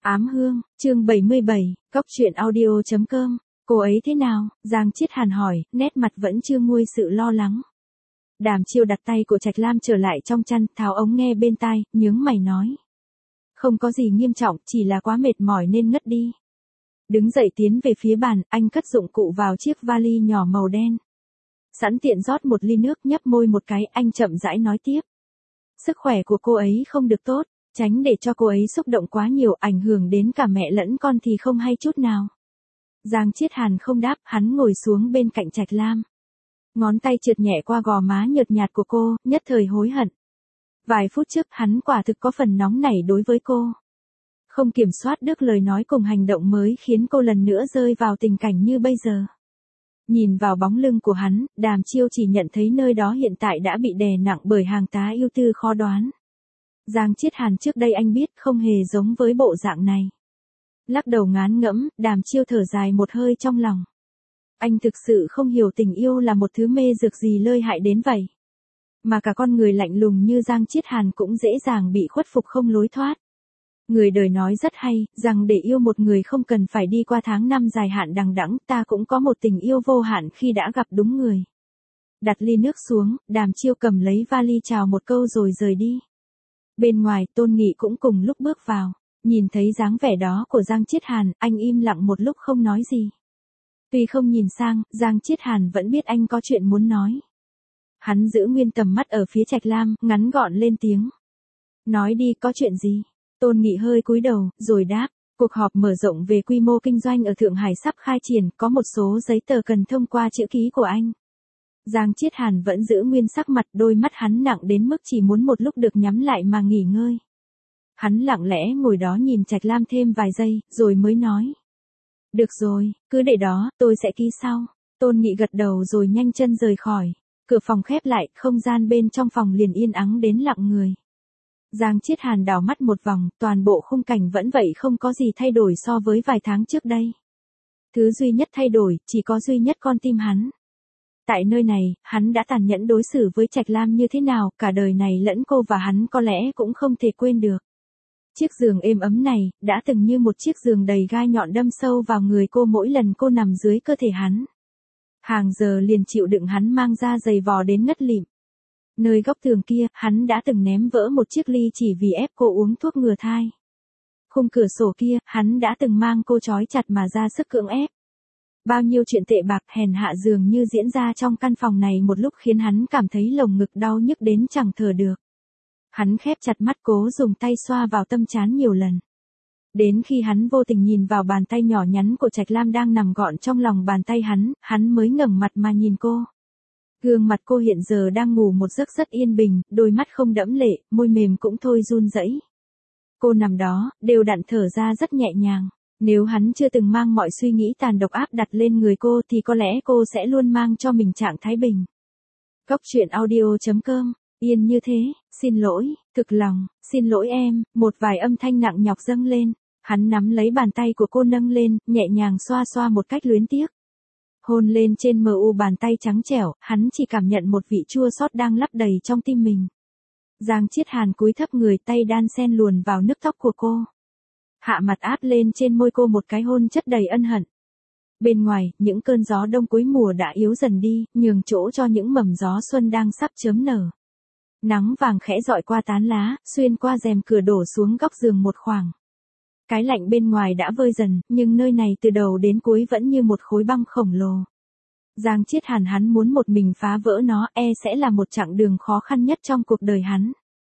Ám hương, chương 77, Cóc truyện audio.com. Cô ấy thế nào? Giang Chiết Hàn hỏi, nét mặt vẫn chưa nguôi sự lo lắng. Đàm Chiêu đặt tay của Trạch Lam trở lại trong chăn, tháo ống nghe bên tai, nhướng mày nói. Không có gì nghiêm trọng, chỉ là quá mệt mỏi nên ngất đi. Đứng dậy tiến về phía bàn, anh cất dụng cụ vào chiếc vali nhỏ màu đen. Sẵn tiện rót một ly nước, nhấp môi một cái, anh chậm rãi nói tiếp. Sức khỏe của cô ấy không được tốt, tránh để cho cô ấy xúc động quá nhiều, ảnh hưởng đến cả mẹ lẫn con thì không hay chút nào. Giang Chiết Hàn không đáp, hắn ngồi xuống bên cạnh Trạch Lam. Ngón tay trượt nhẹ qua gò má nhợt nhạt của cô, nhất thời hối hận. Vài phút trước hắn quả thực có phần nóng nảy đối với cô. Không kiểm soát được lời nói cùng hành động mới khiến cô lần nữa rơi vào tình cảnh như bây giờ. Nhìn vào bóng lưng của hắn, Đàm Chiêu chỉ nhận thấy nơi đó hiện tại đã bị đè nặng bởi hàng tá ưu tư khó đoán. Giang Chiết Hàn trước đây anh biết không hề giống với bộ dạng này. Lắc đầu ngán ngẫm, Đàm Chiêu thở dài một hơi trong lòng. Anh thực sự không hiểu tình yêu là một thứ mê dược gì lợi hại đến vậy. Mà cả con người lạnh lùng như Giang Chiết Hàn cũng dễ dàng bị khuất phục không lối thoát. Người đời nói rất hay, rằng để yêu một người không cần phải đi qua tháng năm dài hạn đằng đẵng, ta cũng có một tình yêu vô hạn khi đã gặp đúng người. Đặt ly nước xuống, Đàm Chiêu cầm lấy vali chào một câu rồi rời đi. Bên ngoài, Tôn Nghị cũng cùng lúc bước vào. Nhìn thấy dáng vẻ đó của Giang Chiết Hàn, anh im lặng một lúc không nói gì. Tuy không nhìn sang, Giang Chiết Hàn vẫn biết anh có chuyện muốn nói. Hắn giữ nguyên tầm mắt ở phía Trạch Lam, ngắn gọn lên tiếng. Nói đi, có chuyện gì? Tôn Nghị hơi cúi đầu, rồi đáp. Cuộc họp mở rộng về quy mô kinh doanh ở Thượng Hải sắp khai triển, có một số giấy tờ cần thông qua chữ ký của anh. Giang Chiết Hàn vẫn giữ nguyên sắc mặt, đôi mắt hắn nặng đến mức chỉ muốn một lúc được nhắm lại mà nghỉ ngơi. Hắn lặng lẽ ngồi đó nhìn Trạch Lam thêm vài giây, rồi mới nói. Được rồi, cứ để đó, tôi sẽ ký sau. Tôn Nghị gật đầu rồi nhanh chân rời khỏi. Cửa phòng khép lại, không gian bên trong phòng liền yên ắng đến lặng người. Giang Chiết Hàn đảo mắt một vòng, toàn bộ khung cảnh vẫn vậy, không có gì thay đổi so với vài tháng trước đây. Thứ duy nhất thay đổi, chỉ có duy nhất con tim hắn. Tại nơi này, hắn đã tàn nhẫn đối xử với Trạch Lam như thế nào, cả đời này lẫn cô và hắn có lẽ cũng không thể quên được. Chiếc giường êm ấm này, đã từng như một chiếc giường đầy gai nhọn đâm sâu vào người cô mỗi lần cô nằm dưới cơ thể hắn. Hàng giờ liền chịu đựng hắn mang ra giày vò đến ngất lịm. Nơi góc tường kia, hắn đã từng ném vỡ một chiếc ly chỉ vì ép cô uống thuốc ngừa thai. Khung cửa sổ kia, hắn đã từng mang cô trói chặt mà ra sức cưỡng ép. Bao nhiêu chuyện tệ bạc hèn hạ dường như diễn ra trong căn phòng này một lúc khiến hắn cảm thấy lồng ngực đau nhức đến chẳng thở được. Hắn khép chặt mắt cố dùng tay xoa vào tâm trán nhiều lần. Đến khi hắn vô tình nhìn vào bàn tay nhỏ nhắn của Trạch Lam đang nằm gọn trong lòng bàn tay hắn mới ngẩng mặt mà nhìn cô. Gương mặt cô hiện giờ đang ngủ một giấc rất yên bình, đôi mắt không đẫm lệ, môi mềm cũng thôi run rẩy. Cô nằm đó, đều đặn thở ra rất nhẹ nhàng. Nếu hắn chưa từng mang mọi suy nghĩ tàn độc áp đặt lên người cô thì có lẽ cô sẽ luôn mang cho mình trạng thái bình. Cóc truyện audio.com. Yên như thế, xin lỗi, thực lòng, xin lỗi em, một vài âm thanh nặng nhọc dâng lên. Hắn nắm lấy bàn tay của cô nâng lên, nhẹ nhàng xoa xoa một cách luyến tiếc. Hôn lên trên mu bàn tay trắng trẻo, hắn chỉ cảm nhận một vị chua xót đang lấp đầy trong tim mình. Giang Chiết Hàn cúi thấp người, tay đan sen luồn vào nước tóc của cô. Hạ mặt áp lên trên môi cô một cái hôn chất đầy ân hận. Bên ngoài, những cơn gió đông cuối mùa đã yếu dần đi, nhường chỗ cho những mầm gió xuân đang sắp chớm nở. Nắng vàng khẽ dọi qua tán lá, xuyên qua rèm cửa đổ xuống góc giường một khoảng. Cái lạnh bên ngoài đã vơi dần, nhưng nơi này từ đầu đến cuối vẫn như một khối băng khổng lồ. Giang Chiết Hàn hắn muốn một mình phá vỡ nó, sẽ là một chặng đường khó khăn nhất trong cuộc đời hắn.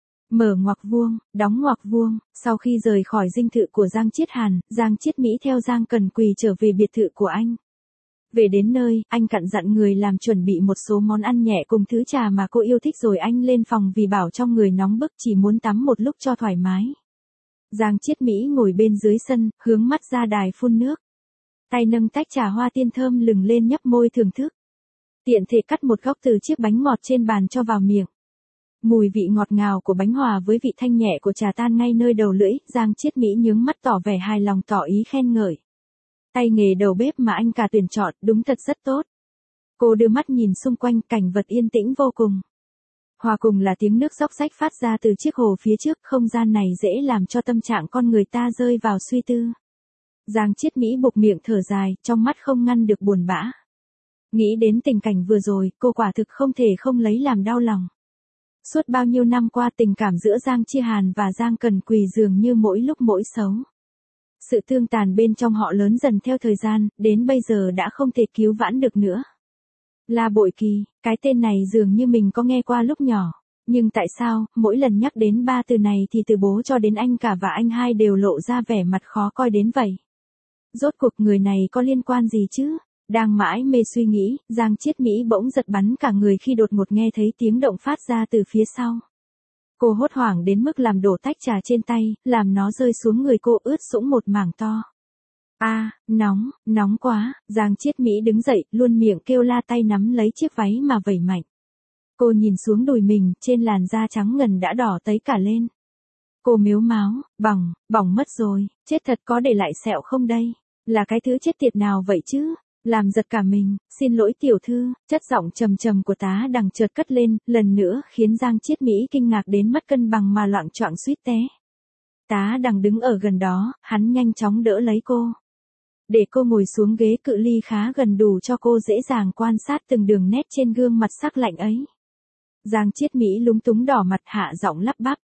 Mở ngoặc vuông, đóng ngoặc vuông, sau khi rời khỏi dinh thự của Giang Chiết Hàn, Giang Chiết Mỹ theo Giang Cần Quỳ trở về biệt thự của anh. Về đến nơi, anh căn dặn người làm chuẩn bị một số món ăn nhẹ cùng thứ trà mà cô yêu thích rồi anh lên phòng vì bảo trong người nóng bức chỉ muốn tắm một lúc cho thoải mái. Giang Chiết Mỹ ngồi bên dưới sân, hướng mắt ra đài phun nước. Tay nâng tách trà hoa tiên thơm lừng lên nhấp môi thưởng thức. Tiện thể cắt một góc từ chiếc bánh ngọt trên bàn cho vào miệng. Mùi vị ngọt ngào của bánh hòa với vị thanh nhẹ của trà tan ngay nơi đầu lưỡi, Giang Chiết Mỹ nhướng mắt tỏ vẻ hài lòng tỏ ý khen ngợi. Tay nghề đầu bếp mà anh cả tuyển chọn, đúng thật rất tốt. Cô đưa mắt nhìn xung quanh, cảnh vật yên tĩnh vô cùng. Hòa cùng là tiếng nước róc rách phát ra từ chiếc hồ phía trước, không gian này dễ làm cho tâm trạng con người ta rơi vào suy tư. Giang Chiết Mỹ buộc miệng thở dài, trong mắt không ngăn được buồn bã. Nghĩ đến tình cảnh vừa rồi, cô quả thực không thể không lấy làm đau lòng. Suốt bao nhiêu năm qua tình cảm giữa Giang Chi Hàn và Giang Cần Quỳ dường như mỗi lúc mỗi xấu. Sự tương tàn bên trong họ lớn dần theo thời gian, đến bây giờ đã không thể cứu vãn được nữa. La Bội Kỳ, cái tên này dường như mình có nghe qua lúc nhỏ. Nhưng tại sao, mỗi lần nhắc đến ba từ này thì từ bố cho đến anh cả và anh hai đều lộ ra vẻ mặt khó coi đến vậy? Rốt cuộc người này có liên quan gì chứ? Đang mãi mê suy nghĩ, Giang Chiết Mỹ bỗng giật bắn cả người khi đột ngột nghe thấy tiếng động phát ra từ phía sau. Cô hốt hoảng đến mức làm đổ tách trà trên tay, làm nó rơi xuống người cô ướt sũng một mảng to. Nóng, nóng quá, Giang Chiết Mỹ đứng dậy, luôn miệng kêu la, tay nắm lấy chiếc váy mà vẩy mạnh. Cô nhìn xuống đùi mình, trên làn da trắng ngần đã đỏ tấy cả lên. Cô mếu máo, bỏng mất rồi, chết thật, có để lại sẹo không đây? Là cái thứ chết tiệt nào vậy chứ? Làm giật cả mình, xin lỗi tiểu thư, chất giọng trầm trầm của Tá Đằng chợt cất lên, lần nữa khiến Giang Chiết Mỹ kinh ngạc đến mất cân bằng mà loạng choạng suýt té. Tá Đằng đứng ở gần đó, hắn nhanh chóng đỡ lấy cô. Để cô ngồi xuống ghế cự ly khá gần đủ cho cô dễ dàng quan sát từng đường nét trên gương mặt sắc lạnh ấy. Giang Chiết Mỹ lúng túng đỏ mặt hạ giọng lắp bắp.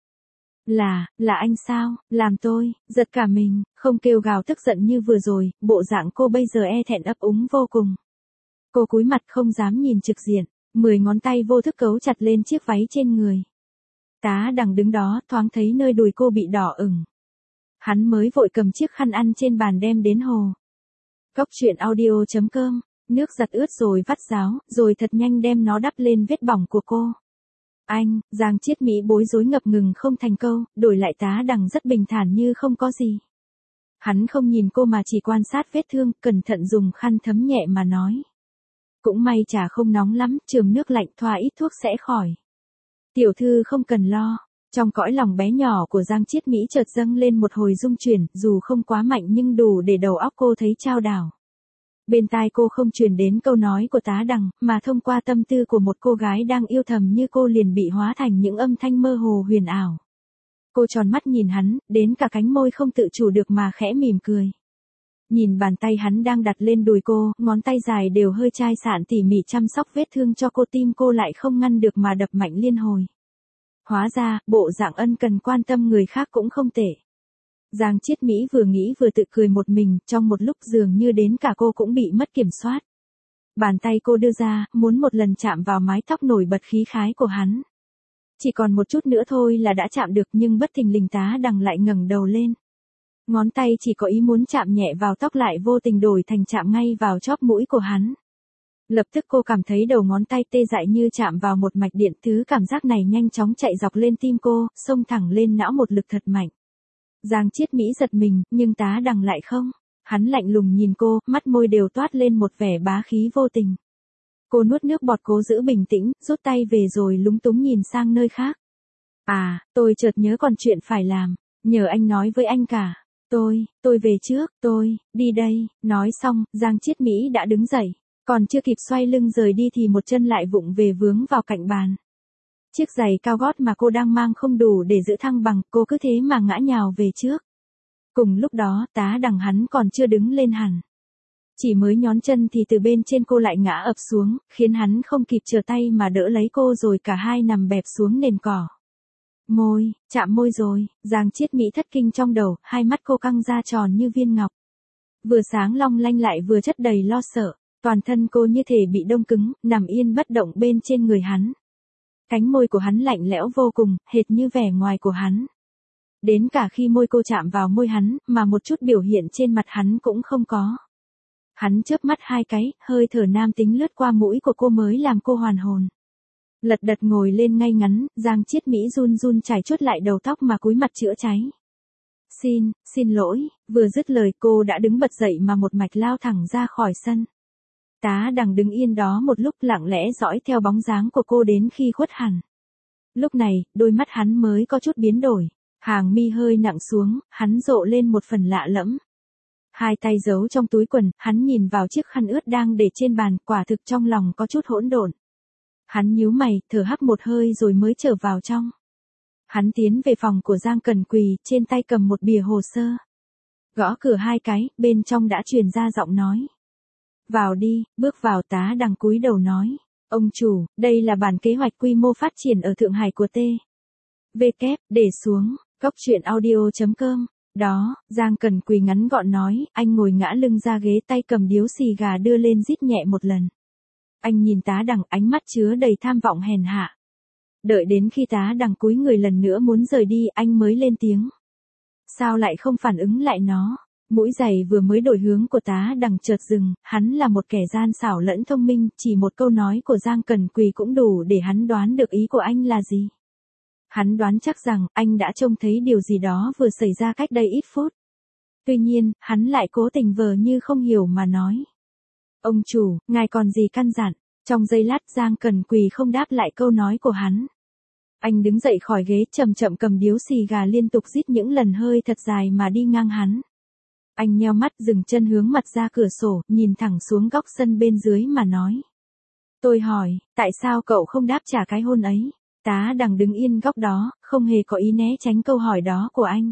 Là anh sao, làm tôi, giật cả mình, không kêu gào tức giận như vừa rồi, bộ dạng cô bây giờ e thẹn ấp úng vô cùng. Cô cúi mặt không dám nhìn trực diện, 10 ngón tay vô thức cấu chặt lên chiếc váy trên người. Tá Đằng đứng đó, thoáng thấy nơi đùi cô bị đỏ ửng. Hắn mới vội cầm chiếc khăn ăn trên bàn đem đến hồ. Cóc truyện audio.com, nước giặt ướt rồi vắt ráo, rồi thật nhanh đem nó đắp lên vết bỏng của cô. Anh, Giang Chiết Mỹ bối rối ngập ngừng không thành câu, đổi lại Tá Đằng rất bình thản như không có gì. Hắn không nhìn cô mà chỉ quan sát vết thương, cẩn thận dùng khăn thấm nhẹ mà nói. Cũng may trà không nóng lắm, chườm nước lạnh thoa ít thuốc sẽ khỏi. Tiểu thư không cần lo. Trong cõi lòng bé nhỏ của Giang Chiết Mỹ chợt dâng lên một hồi rung chuyển, dù không quá mạnh nhưng đủ để đầu óc cô thấy chao đảo. Bên tai cô không truyền đến câu nói của Tá Đằng, mà thông qua tâm tư của một cô gái đang yêu thầm như cô liền bị hóa thành những âm thanh mơ hồ huyền ảo. Cô tròn mắt nhìn hắn, đến cả cánh môi không tự chủ được mà khẽ mỉm cười. Nhìn bàn tay hắn đang đặt lên đùi cô, ngón tay dài đều hơi chai sạn tỉ mỉ chăm sóc vết thương cho cô, tim cô lại không ngăn được mà đập mạnh liên hồi. Hóa ra, bộ dạng ân cần quan tâm người khác cũng không tệ. Giang Chiết Mỹ vừa nghĩ vừa tự cười một mình, trong một lúc dường như đến cả cô cũng bị mất kiểm soát. Bàn tay cô đưa ra, muốn một lần chạm vào mái tóc nổi bật khí khái của hắn. Chỉ còn một chút nữa thôi là đã chạm được, nhưng bất thình lình Tá Đằng lại ngẩng đầu lên. Ngón tay chỉ có ý muốn chạm nhẹ vào tóc lại vô tình đổi thành chạm ngay vào chóp mũi của hắn. Lập tức cô cảm thấy đầu ngón tay tê dại như chạm vào một mạch điện, thứ cảm giác này nhanh chóng chạy dọc lên tim cô, xông thẳng lên não một lực thật mạnh. Giang Chiết Mỹ giật mình, nhưng Tá Đằng lại không. Hắn lạnh lùng nhìn cô, mắt môi đều toát lên một vẻ bá khí vô tình. Cô nuốt nước bọt cố giữ bình tĩnh, rút tay về rồi lúng túng nhìn sang nơi khác. Tôi chợt nhớ còn chuyện phải làm, nhờ anh nói với anh cả. Tôi về trước, đi đây. Nói xong, Giang Chiết Mỹ đã đứng dậy. Còn chưa kịp xoay lưng rời đi thì một chân lại vụng về vướng vào cạnh bàn. Chiếc giày cao gót mà cô đang mang không đủ để giữ thăng bằng, cô cứ thế mà ngã nhào về trước. Cùng lúc đó, Tá Đằng hắn còn chưa đứng lên hẳn. Chỉ mới nhón chân thì từ bên trên cô lại ngã ập xuống, khiến hắn không kịp trở tay mà đỡ lấy cô rồi cả hai nằm bẹp xuống nền cỏ. Chạm môi rồi, Giang Chiết Mỹ thất kinh trong đầu, hai mắt cô căng ra tròn như viên ngọc. Vừa sáng long lanh lại vừa chất đầy lo sợ, toàn thân cô như thể bị đông cứng, nằm yên bất động bên trên người hắn. Cánh môi của hắn lạnh lẽo vô cùng, hệt như vẻ ngoài của hắn. Đến cả khi môi cô chạm vào môi hắn, mà một chút biểu hiện trên mặt hắn cũng không có. Hắn chớp mắt hai cái, hơi thở nam tính lướt qua mũi của cô mới làm cô hoàn hồn. Lật đật ngồi lên ngay ngắn, Giang Chiết Mỹ run run chải chuốt lại đầu tóc mà cúi mặt chữa cháy. Xin lỗi, vừa dứt lời cô đã đứng bật dậy mà một mạch lao thẳng ra khỏi sân. Tá Đằng đứng yên đó một lúc lặng lẽ dõi theo bóng dáng của cô đến khi khuất hẳn. Lúc này, đôi mắt hắn mới có chút biến đổi, hàng mi hơi nặng xuống, hắn rộ lên một phần lạ lẫm. Hai tay giấu trong túi quần, hắn nhìn vào chiếc khăn ướt đang để trên bàn, quả thực trong lòng có chút hỗn độn. Hắn nhíu mày, thở hắt một hơi rồi mới trở vào trong. Hắn tiến về phòng của Giang Cần Quỳ, trên tay cầm một bìa hồ sơ. Gõ cửa 2 cái, bên trong đã truyền ra giọng nói. Vào đi, bước vào. Tá Đằng cúi đầu nói. Ông chủ, đây là bản kế hoạch quy mô phát triển ở Thượng Hải của T. V kép, để xuống, Cóc truyện audio.com. Đó, Giang Cần Quỳ ngắn gọn nói, anh ngồi ngã lưng ra ghế, tay cầm điếu xì gà đưa lên rít nhẹ một lần. Anh nhìn Tá Đằng, ánh mắt chứa đầy tham vọng hèn hạ. Đợi đến khi Tá Đằng cúi người lần nữa muốn rời đi, anh mới lên tiếng. Sao lại không phản ứng lại nó? Mũi giày vừa mới đổi hướng của Tá Đằng chợt dừng, hắn là một kẻ gian xảo lẫn thông minh, chỉ một câu nói của Giang Cần Quỳ cũng đủ để hắn đoán được ý của anh là gì. Hắn đoán chắc rằng anh đã trông thấy điều gì đó vừa xảy ra cách đây ít phút. Tuy nhiên, hắn lại cố tình vờ như không hiểu mà nói. Ông chủ, ngài còn gì căn dặn? Trong giây lát Giang Cần Quỳ không đáp lại câu nói của hắn. Anh đứng dậy khỏi ghế, chậm chậm cầm điếu xì gà liên tục rít những lần hơi thật dài mà đi ngang hắn. Anh nheo mắt, dừng chân hướng mặt ra cửa sổ, nhìn thẳng xuống góc sân bên dưới mà nói. Tôi hỏi, tại sao cậu không đáp trả cái hôn ấy? Tá Đằng đứng yên góc đó, không hề có ý né tránh câu hỏi đó của anh.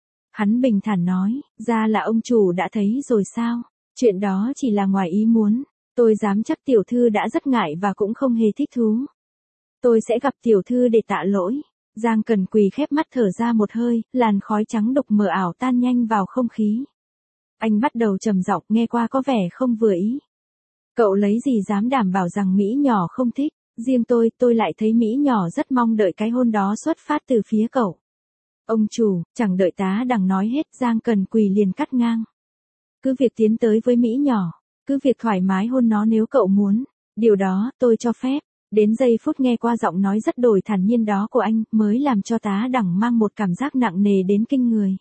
Hắn bình thản nói, ra là ông chủ đã thấy rồi sao? Chuyện đó chỉ là ngoài ý muốn. Tôi dám chắc tiểu thư đã rất ngại và cũng không hề thích thú. Tôi sẽ gặp tiểu thư để tạ lỗi. Giang Cần Quỳ khép mắt thở ra một hơi, làn khói trắng đục mờ ảo tan nhanh vào không khí. Anh bắt đầu trầm giọng, nghe qua có vẻ không vừa ý. Cậu lấy gì dám đảm bảo rằng Mỹ nhỏ không thích? Riêng tôi lại thấy Mỹ nhỏ rất mong đợi cái hôn đó xuất phát từ phía cậu. Ông chủ, chẳng đợi Tá Đằng nói hết, Giang Cần Quỳ liền cắt ngang. Cứ việc tiến tới với Mỹ nhỏ, cứ việc thoải mái hôn nó nếu cậu muốn, điều đó tôi cho phép. Đến giây phút nghe qua giọng nói rất đổi thản nhiên đó của anh, mới làm cho Tá Đằng mang một cảm giác nặng nề đến kinh người.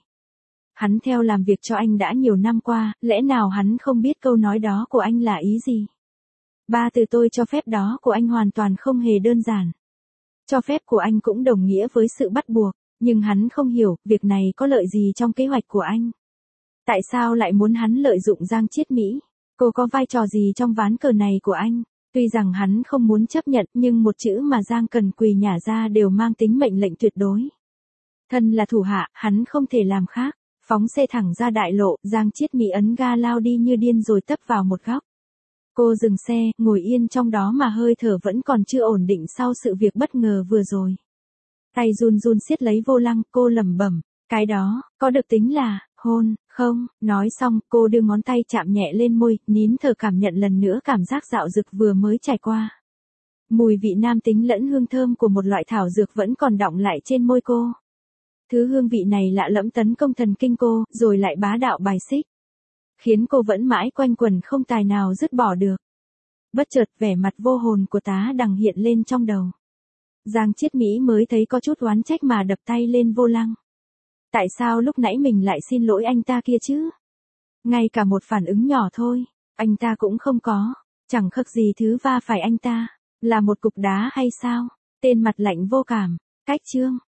Hắn theo làm việc cho anh đã nhiều năm qua, lẽ nào hắn không biết câu nói đó của anh là ý gì? 3 từ tôi cho phép đó của anh hoàn toàn không hề đơn giản. Cho phép của anh cũng đồng nghĩa với sự bắt buộc, nhưng hắn không hiểu, việc này có lợi gì trong kế hoạch của anh. Tại sao lại muốn hắn lợi dụng Giang Chiết Mỹ? Cô có vai trò gì trong ván cờ này của anh? Tuy rằng hắn không muốn chấp nhận, nhưng một chữ mà Giang Cần Quỳ nhả ra đều mang tính mệnh lệnh tuyệt đối. Thân là thủ hạ, hắn không thể làm khác. Phóng xe thẳng ra đại lộ, Giang Chiết Mỹ ấn ga lao đi như điên rồi tấp vào một góc. Cô dừng xe, ngồi yên trong đó mà hơi thở vẫn còn chưa ổn định sau sự việc bất ngờ vừa rồi. Tay run run siết lấy vô lăng, cô lẩm bẩm, cái đó, có được tính là hôn, không? Nói xong, cô đưa ngón tay chạm nhẹ lên môi, nín thở cảm nhận lần nữa cảm giác dạo dực vừa mới trải qua. Mùi vị nam tính lẫn hương thơm của một loại thảo dược vẫn còn đọng lại trên môi cô. Thứ hương vị này lạ lẫm tấn công thần kinh cô, rồi lại bá đạo bài xích. Khiến cô vẫn mãi quanh quẩn không tài nào dứt bỏ được. Bất chợt, vẻ mặt vô hồn của Tá Đằng hiện lên trong đầu. Giang Chiết Mỹ mới thấy có chút oán trách mà đập tay lên vô lăng. Tại sao lúc nãy mình lại xin lỗi anh ta kia chứ? Ngay cả một phản ứng nhỏ thôi, anh ta cũng không có. Chẳng khắc gì thứ va phải anh ta. Là một cục đá hay sao? Tên mặt lạnh vô cảm. Cách chương.